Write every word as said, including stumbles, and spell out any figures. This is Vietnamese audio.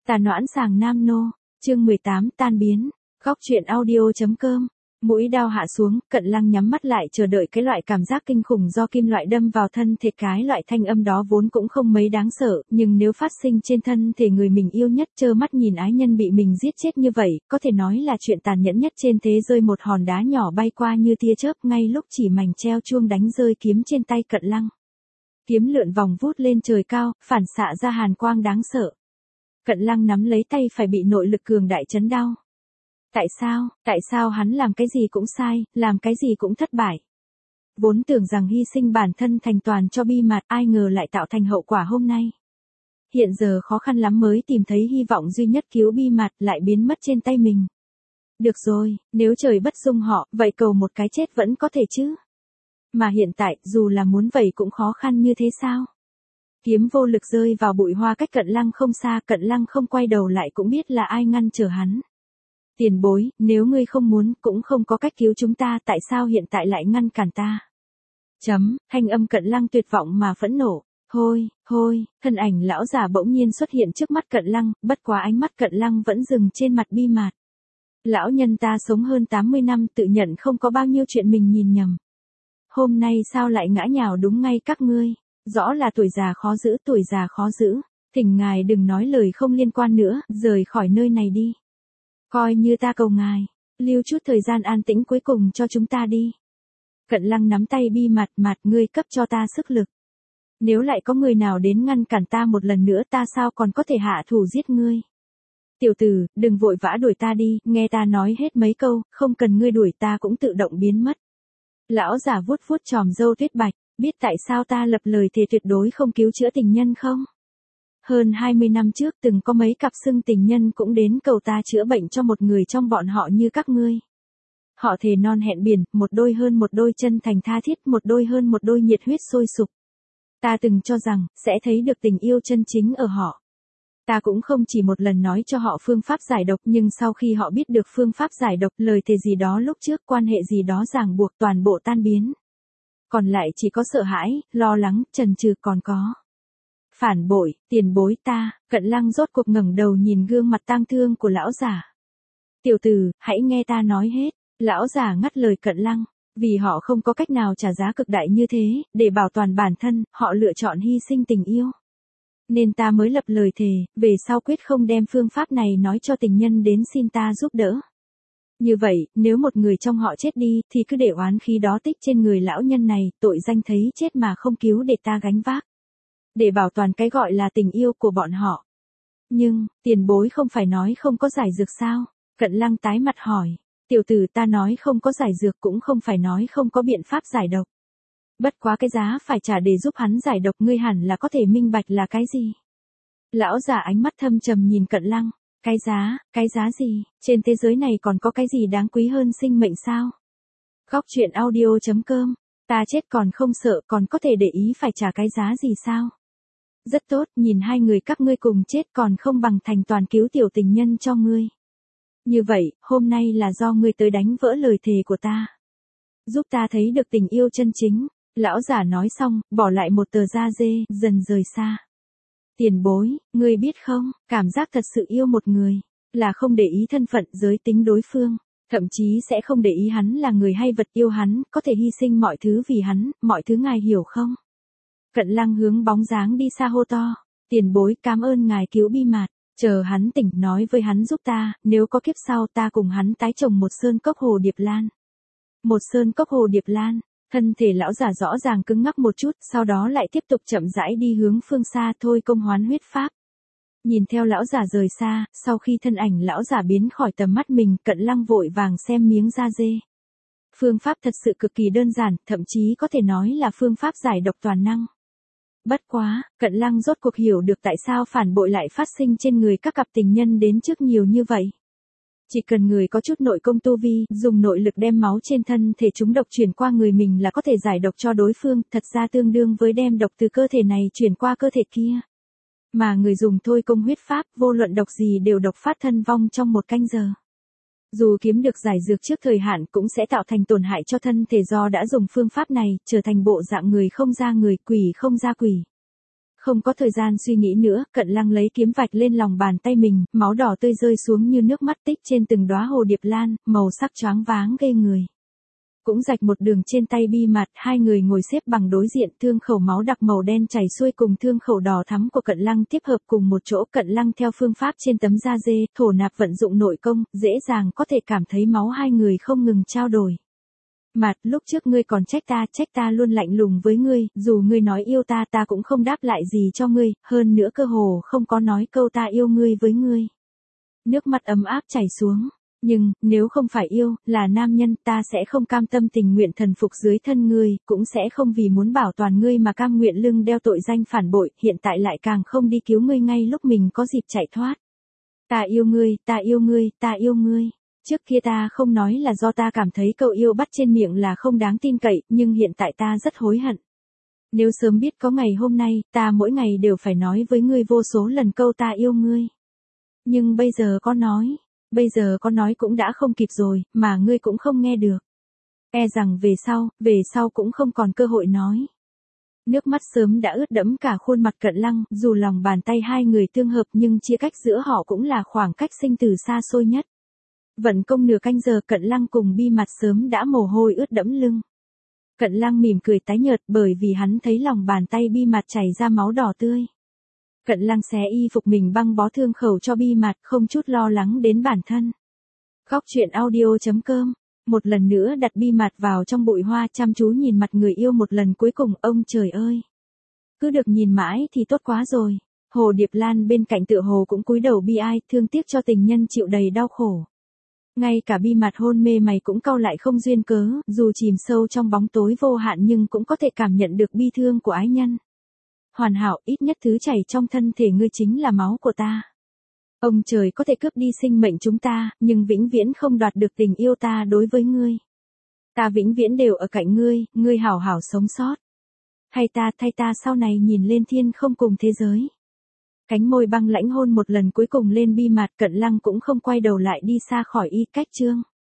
Tà noãn sàng nam nô, chương mười tám tan biến, góc truyện audio.com. Mũi đao hạ xuống, Cận Lăng nhắm mắt lại chờ đợi cái loại cảm giác kinh khủng do kim loại đâm vào thân thể, cái loại thanh âm đó vốn cũng không mấy đáng sợ, nhưng nếu phát sinh trên thân thể người mình yêu nhất, trơ mắt nhìn ái nhân bị mình giết chết như vậy, có thể nói là chuyện tàn nhẫn nhất trên thế. Rơi một hòn đá nhỏ bay qua như tia chớp, ngay lúc chỉ mảnh treo chuông đánh rơi kiếm trên tay Cận Lăng. Kiếm lượn vòng vút lên trời cao, phản xạ ra hàn quang đáng sợ. Cận Lăng nắm lấy tay phải bị nội lực cường đại chấn đau. Tại sao, tại sao hắn làm cái gì cũng sai, làm cái gì cũng thất bại. Vốn tưởng rằng hy sinh bản thân thành toàn cho Bi Mạt, ai ngờ lại tạo thành hậu quả hôm nay. Hiện giờ khó khăn lắm mới tìm thấy hy vọng duy nhất cứu Bi Mạt, lại biến mất trên tay mình. Được rồi, nếu trời bất dung họ, vậy cầu một cái chết vẫn có thể chứ. Mà hiện tại, dù là muốn vậy cũng khó khăn như thế sao? Kiếm vô lực rơi vào bụi hoa cách Cận Lăng không xa, Cận Lăng không quay đầu lại cũng biết là ai ngăn trở hắn. Tiền bối, nếu ngươi không muốn, cũng không có cách cứu chúng ta, tại sao hiện tại lại ngăn cản ta? Chấm, thanh âm Cận Lăng tuyệt vọng mà phẫn nộ. Hôi, hôi, thân ảnh lão già bỗng nhiên xuất hiện trước mắt Cận Lăng, bất quá ánh mắt Cận Lăng vẫn dừng trên mặt Bi Mạt. Lão nhân ta sống hơn tám mươi năm, tự nhận không có bao nhiêu chuyện mình nhìn nhầm. Hôm nay sao lại ngã nhào đúng ngay các ngươi? Rõ là tuổi già khó giữ, tuổi già khó giữ. Thỉnh ngài đừng nói lời không liên quan nữa, rời khỏi nơi này đi. Coi như ta cầu ngài, lưu chút thời gian an tĩnh cuối cùng cho chúng ta đi. Cận Lăng nắm tay Bi Mạt, Mạt ngươi cấp cho ta sức lực. Nếu lại có người nào đến ngăn cản ta một lần nữa, ta sao còn có thể hạ thủ giết ngươi. Tiểu tử, đừng vội vã đuổi ta đi, nghe ta nói hết mấy câu, không cần ngươi đuổi ta cũng tự động biến mất. Lão giả vuốt vuốt chòm râu tuyết bạch, biết tại sao ta lập lời thề tuyệt đối không cứu chữa tình nhân không? Hơn hai mươi năm trước từng có mấy cặp xưng tình nhân cũng đến cầu ta chữa bệnh cho một người trong bọn họ như các ngươi. Họ thề non hẹn biển, một đôi hơn một đôi chân thành tha thiết, một đôi hơn một đôi nhiệt huyết sôi sục. Ta từng cho rằng, sẽ thấy được tình yêu chân chính ở họ. Ta cũng không chỉ một lần nói cho họ phương pháp giải độc, nhưng sau khi họ biết được phương pháp giải độc, lời thề gì đó lúc trước, quan hệ gì đó ràng buộc, toàn bộ tan biến. Còn lại chỉ có sợ hãi, lo lắng, chần chừ, còn có phản bội, tiền bối ta. Cận Lăng rốt cuộc ngẩng đầu nhìn gương mặt tang thương của lão giả. Tiểu tử, hãy nghe ta nói hết. Lão giả ngắt lời Cận Lăng. Vì họ không có cách nào trả giá cực đại như thế, để bảo toàn bản thân, họ lựa chọn hy sinh tình yêu. Nên ta mới lập lời thề, về sau quyết không đem phương pháp này nói cho tình nhân đến xin ta giúp đỡ. Như vậy, nếu một người trong họ chết đi, thì cứ để oán khí đó tích trên người lão nhân này, tội danh thấy chết mà không cứu để ta gánh vác. Để bảo toàn cái gọi là tình yêu của bọn họ. Nhưng, tiền bối không phải nói không có giải dược sao? Cận Lăng tái mặt hỏi. Tiểu tử, ta nói không có giải dược cũng không phải nói không có biện pháp giải độc. Bất quá cái giá phải trả để giúp hắn giải độc, ngươi hẳn là có thể minh bạch là cái gì. Lão già ánh mắt thâm trầm nhìn Cận Lăng. Cái giá, cái giá gì, trên thế giới này còn có cái gì đáng quý hơn sinh mệnh sao? Góc truyện audio.com, ta chết còn không sợ, còn có thể để ý phải trả cái giá gì sao? Rất tốt, nhìn hai người các ngươi cùng chết còn không bằng thành toàn cứu tiểu tình nhân cho ngươi. Như vậy, hôm nay là do ngươi tới đánh vỡ lời thề của ta. Giúp ta thấy được tình yêu chân chính. Lão giả nói xong, bỏ lại một tờ da dê, dần rời xa. Tiền bối, ngươi biết không, cảm giác thật sự yêu một người, là không để ý thân phận, giới tính đối phương, thậm chí sẽ không để ý hắn là người hay vật, yêu hắn, có thể hy sinh mọi thứ vì hắn, mọi thứ ngài hiểu không? Cận Lăng hướng bóng dáng đi xa hô to, tiền bối cảm ơn ngài cứu Bi Mạt, chờ hắn tỉnh nói với hắn giúp ta, nếu có kiếp sau ta cùng hắn tái trồng một sơn cốc hồ điệp lan. Một sơn cốc hồ điệp lan. Thân thể lão giả rõ ràng cứng ngắc một chút, sau đó lại tiếp tục chậm rãi đi hướng phương xa, thôi công hoán huyết pháp. Nhìn theo lão giả rời xa, sau khi thân ảnh lão giả biến khỏi tầm mắt mình, Cận Lăng vội vàng xem miếng da dê. Phương pháp thật sự cực kỳ đơn giản, thậm chí có thể nói là phương pháp giải độc toàn năng. Bất quá, Cận Lăng rốt cuộc hiểu được tại sao phản bội lại phát sinh trên người các cặp tình nhân đến trước nhiều như vậy. Chỉ cần người có chút nội công tu vi, dùng nội lực đem máu trên thân thể chúng độc chuyển qua người mình là có thể giải độc cho đối phương, thật ra tương đương với đem độc từ cơ thể này chuyển qua cơ thể kia. Mà người dùng thôi công huyết pháp, vô luận độc gì đều độc phát thân vong trong một canh giờ. Dù kiếm được giải dược trước thời hạn cũng sẽ tạo thành tổn hại cho thân thể do đã dùng phương pháp này, trở thành bộ dạng người không ra người, quỷ không ra quỷ. Không có thời gian suy nghĩ nữa, Cận Lăng lấy kiếm vạch lên lòng bàn tay mình, máu đỏ tươi rơi xuống như nước mắt tích trên từng đóa hồ điệp lan, màu sắc choáng váng ghê người. Cũng rạch một đường trên tay Bi Mạt, hai người ngồi xếp bằng đối diện, thương khẩu máu đặc màu đen chảy xuôi cùng thương khẩu đỏ thắm của Cận Lăng tiếp hợp cùng một chỗ. Cận Lăng theo phương pháp trên tấm da dê, thổ nạp vận dụng nội công, dễ dàng có thể cảm thấy máu hai người không ngừng trao đổi. Mạt, lúc trước ngươi còn trách ta, trách ta luôn lạnh lùng với ngươi, dù ngươi nói yêu ta ta cũng không đáp lại gì cho ngươi, hơn nữa cơ hồ không có nói câu ta yêu ngươi với ngươi. Nước mắt ấm áp chảy xuống. Nhưng, nếu không phải yêu, là nam nhân, ta sẽ không cam tâm tình nguyện thần phục dưới thân ngươi, cũng sẽ không vì muốn bảo toàn ngươi mà cam nguyện lưng đeo tội danh phản bội, hiện tại lại càng không đi cứu ngươi ngay lúc mình có dịp chạy thoát. Ta yêu ngươi, ta yêu ngươi, ta yêu ngươi. Trước kia ta không nói là do ta cảm thấy câu yêu bắt trên miệng là không đáng tin cậy, nhưng hiện tại ta rất hối hận. Nếu sớm biết có ngày hôm nay, ta mỗi ngày đều phải nói với ngươi vô số lần câu ta yêu ngươi. Nhưng bây giờ có nói. Bây giờ có nói cũng đã không kịp rồi, mà ngươi cũng không nghe được. E rằng về sau, về sau cũng không còn cơ hội nói. Nước mắt sớm đã ướt đẫm cả khuôn mặt Cận Lăng, dù lòng bàn tay hai người tương hợp nhưng chia cách giữa họ cũng là khoảng cách sinh tử xa xôi nhất. Vận công nửa canh giờ Cận Lăng cùng Bi Mạt sớm đã mồ hôi ướt đẫm lưng. Cận Lăng mỉm cười tái nhợt bởi vì hắn thấy lòng bàn tay Bi Mạt chảy ra máu đỏ tươi. Cận Lăng xé y phục mình băng bó thương khẩu cho Bi Mạt, không chút lo lắng đến bản thân. Khóc chuyện audio chấm com. Một lần nữa đặt Bi Mạt vào trong bụi hoa, chăm chú nhìn mặt người yêu một lần cuối cùng. Ông trời ơi! Cứ được nhìn mãi thì tốt quá rồi. Hồ Điệp Lan bên cạnh tựa hồ cũng cúi đầu bi ai, thương tiếc cho tình nhân chịu đầy đau khổ. Ngay cả Bi Mạt hôn mê mày cũng cau lại không duyên cớ, dù chìm sâu trong bóng tối vô hạn nhưng cũng có thể cảm nhận được bi thương của ái nhân. Hoàn hảo, ít nhất thứ chảy trong thân thể ngươi chính là máu của ta. Ông trời có thể cướp đi sinh mệnh chúng ta, nhưng vĩnh viễn không đoạt được tình yêu ta đối với ngươi. Ta vĩnh viễn đều ở cạnh ngươi, ngươi hảo hảo sống sót. Hay ta, thay ta sau này nhìn lên thiên không cùng thế giới. Cánh môi băng lãnh hôn một lần cuối cùng lên Bi Mạt, Cận Lăng cũng không quay đầu lại đi xa khỏi y cách chương.